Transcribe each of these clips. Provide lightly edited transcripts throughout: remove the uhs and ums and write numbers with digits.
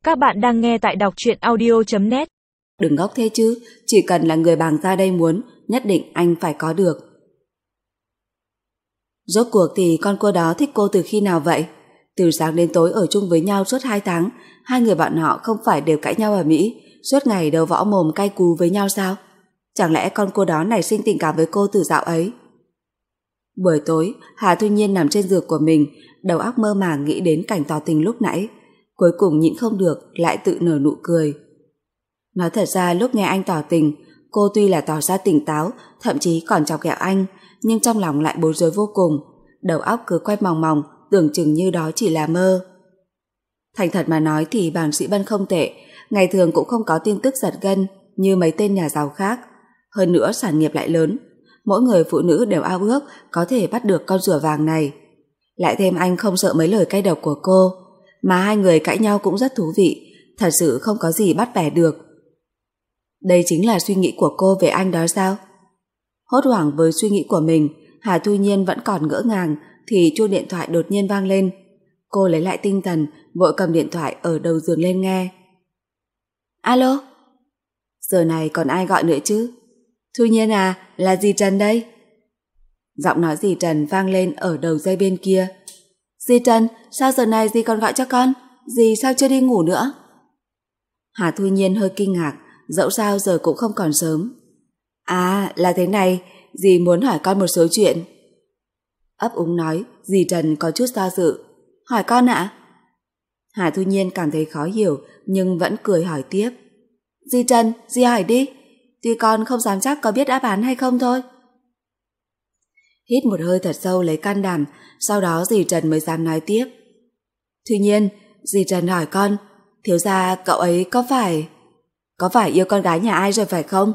Các bạn đang nghe tại đọc truyện audio.net. Đừng ngốc thế chứ, chỉ cần là người bàng ra đây muốn, nhất định anh phải có được. Rốt cuộc thì con cua đó thích cô từ khi nào vậy? Từ sáng đến tối ở chung với nhau suốt 2 tháng, hai người bọn họ không phải đều cãi nhau ở Mỹ, suốt ngày đấu võ mồm cay cú với nhau sao? Chẳng lẽ con cua đó nảy sinh tình cảm với cô từ dạo ấy? Buổi tối, Hà Thu Nhiên nằm trên giường của mình, đầu óc mơ màng nghĩ đến cảnh tỏ tình lúc nãy. Cuối cùng nhịn không được, lại tự nở nụ cười. Nói thật ra lúc nghe anh tỏ tình, cô tuy là tỏ ra tỉnh táo, thậm chí còn chọc ghẹo anh, nhưng trong lòng lại bối rối vô cùng, đầu óc cứ quay mòng mòng, tưởng chừng như đó chỉ là mơ. Thành thật mà nói thì Bàng Sĩ Bân không tệ, ngày thường cũng không có tin tức giật gân như mấy tên nhà giàu khác. Hơn nữa sản nghiệp lại lớn, mỗi người phụ nữ đều ao ước có thể bắt được con rùa vàng này. Lại thêm anh không sợ mấy lời cay độc của cô, mà hai người cãi nhau cũng rất thú vị, thật sự không có gì bắt bẻ được. Đây chính là suy nghĩ của cô về anh đó sao? Hốt hoảng với suy nghĩ của mình, Hà Thu Nhiên vẫn còn ngỡ ngàng thì chuông điện thoại đột nhiên vang lên. Cô lấy lại tinh thần, vội cầm điện thoại ở đầu giường lên nghe. Alo? Giờ này còn ai gọi nữa chứ? Thu Nhiên à, là dì Trần đây. Giọng nói dì Trần vang lên ở đầu dây bên kia. Dì Trần, sao giờ này dì còn gọi cho con? Dì sao chưa đi ngủ nữa? Hà Thu Nhiên hơi kinh ngạc, dẫu sao giờ cũng không còn sớm. À, là thế này, dì muốn hỏi con một số chuyện. Ấp úng nói, dì Trần có chút do dự. Hỏi con ạ? Hà Thu Nhiên cảm thấy khó hiểu, nhưng vẫn cười hỏi tiếp. Dì Trần, dì hỏi đi. Tuy con không dám chắc có biết đáp án hay không thôi. Hít một hơi thật sâu lấy can đảm, sau đó dì Trần mới dám nói tiếp. Thu Nhiên, dì Trần hỏi con, thiếu gia cậu ấy có phải yêu con gái nhà ai rồi phải không?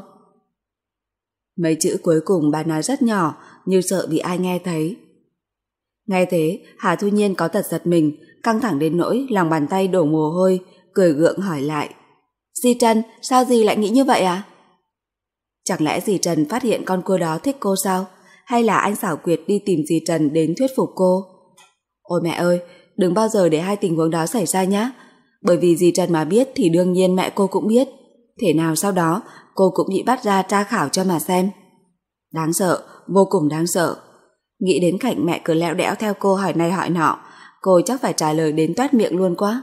Mấy chữ cuối cùng bà nói rất nhỏ, như sợ bị ai nghe thấy. Nghe thế, Hà Thu Nhiên có tật giật mình, căng thẳng đến nỗi lòng bàn tay đổ mồ hôi, cười gượng hỏi lại. Dì Trần, sao dì lại nghĩ như vậy à? Chẳng lẽ dì Trần phát hiện con cua đó thích cô sao? Hay là anh xảo quyệt đi tìm dì Trần đến thuyết phục cô? Ôi mẹ ơi, đừng bao giờ để hai tình huống đó xảy ra nhé. Bởi vì dì Trần mà biết thì đương nhiên mẹ cô cũng biết. Thể nào sau đó cô cũng bị bắt ra tra khảo cho mà xem. Đáng sợ, vô cùng đáng sợ. Nghĩ đến cảnh mẹ cứ lẽo đẽo theo cô hỏi này hỏi nọ, cô chắc phải trả lời đến toét miệng luôn quá.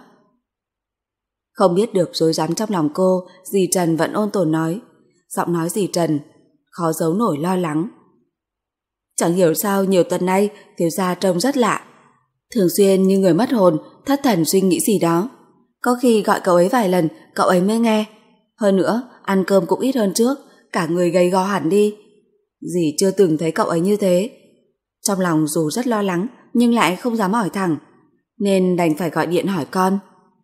Không biết được rối rắm trong lòng cô, dì Trần vẫn ôn tồn nói. Giọng nói dì Trần khó giấu nổi lo lắng. Chẳng hiểu sao nhiều tuần nay thiếu gia trông rất lạ, thường xuyên như người mất hồn, thất thần suy nghĩ gì đó. Có khi gọi cậu ấy vài lần cậu ấy mới nghe. Hơn nữa ăn cơm cũng ít hơn trước, cả người gầy gò hẳn đi. Dì chưa từng thấy cậu ấy như thế. Trong lòng dù rất lo lắng nhưng lại không dám hỏi thẳng, nên đành phải gọi điện hỏi con.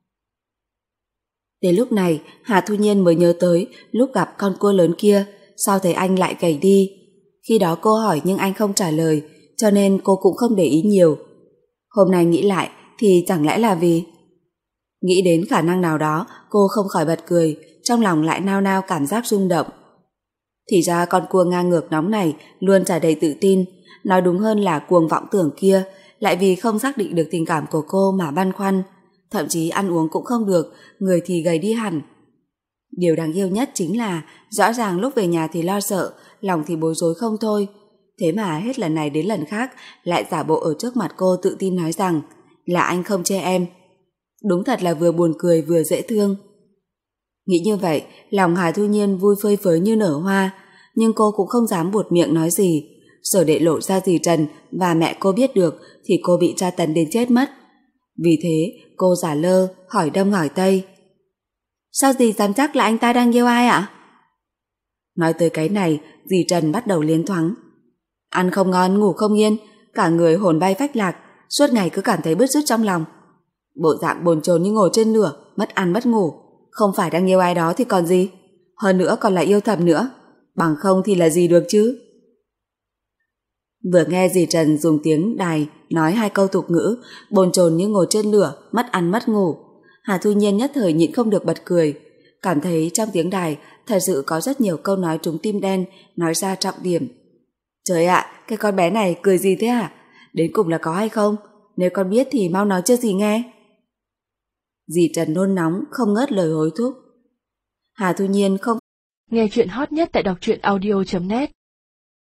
Đến lúc này Hà Thu Nhiên mới nhớ tới lúc gặp con cua lớn kia, sao thấy anh lại gầy đi. Khi đó cô hỏi nhưng anh không trả lời, cho nên cô cũng không để ý nhiều. Hôm nay nghĩ lại thì chẳng lẽ là vì... Nghĩ đến khả năng nào đó, cô không khỏi bật cười, trong lòng lại nao nao cảm giác rung động. Thì ra con cua ngang ngược nóng này luôn tràn đầy tự tin, nói đúng hơn là cuồng vọng tưởng kia, lại vì không xác định được tình cảm của cô mà băn khoăn, thậm chí ăn uống cũng không được, người thì gầy đi hẳn. Điều đáng yêu nhất chính là rõ ràng lúc về nhà thì lo sợ, lòng thì bối rối không thôi. Thế mà hết lần này đến lần khác lại giả bộ ở trước mặt cô tự tin nói rằng là anh không chê em. Đúng thật là vừa buồn cười vừa dễ thương. Nghĩ như vậy, lòng Hà Thu Nhiên vui phơi phới như nở hoa, nhưng cô cũng không dám buột miệng nói gì. Sợ để lộ ra dì Trần và mẹ cô biết được thì cô bị tra tấn đến chết mất. Vì thế, cô giả lơ, hỏi đông hỏi tây. Sao dì dám chắc là anh ta đang yêu ai ạ? Nói tới cái này, dì Trần bắt đầu liến thoáng. Ăn không ngon, ngủ không yên, cả người hồn bay phách lạc, suốt ngày cứ cảm thấy bứt rứt trong lòng. Bộ dạng bồn chồn như ngồi trên lửa, mất ăn mất ngủ. Không phải đang yêu ai đó thì còn gì. Hơn nữa còn là yêu thầm nữa. Bằng không thì là gì được chứ. Vừa nghe dì Trần dùng tiếng đài nói 2 câu tục ngữ, bồn chồn như ngồi trên lửa, mất ăn mất ngủ, Hà Thu Nhiên nhất thời nhịn không được bật cười, cảm thấy trong tiếng đài thật sự có rất nhiều câu nói trúng tim đen, nói ra trọng điểm. Trời ạ, cái con bé này cười gì thế hả? Đến cùng là có hay không? Nếu con biết thì mau nói cho dì nghe. Dì Trần nôn nóng không ngớt lời hối thúc. Hà Thu Nhiên không. Nghe chuyện hot nhất tại đọc truyện audio.net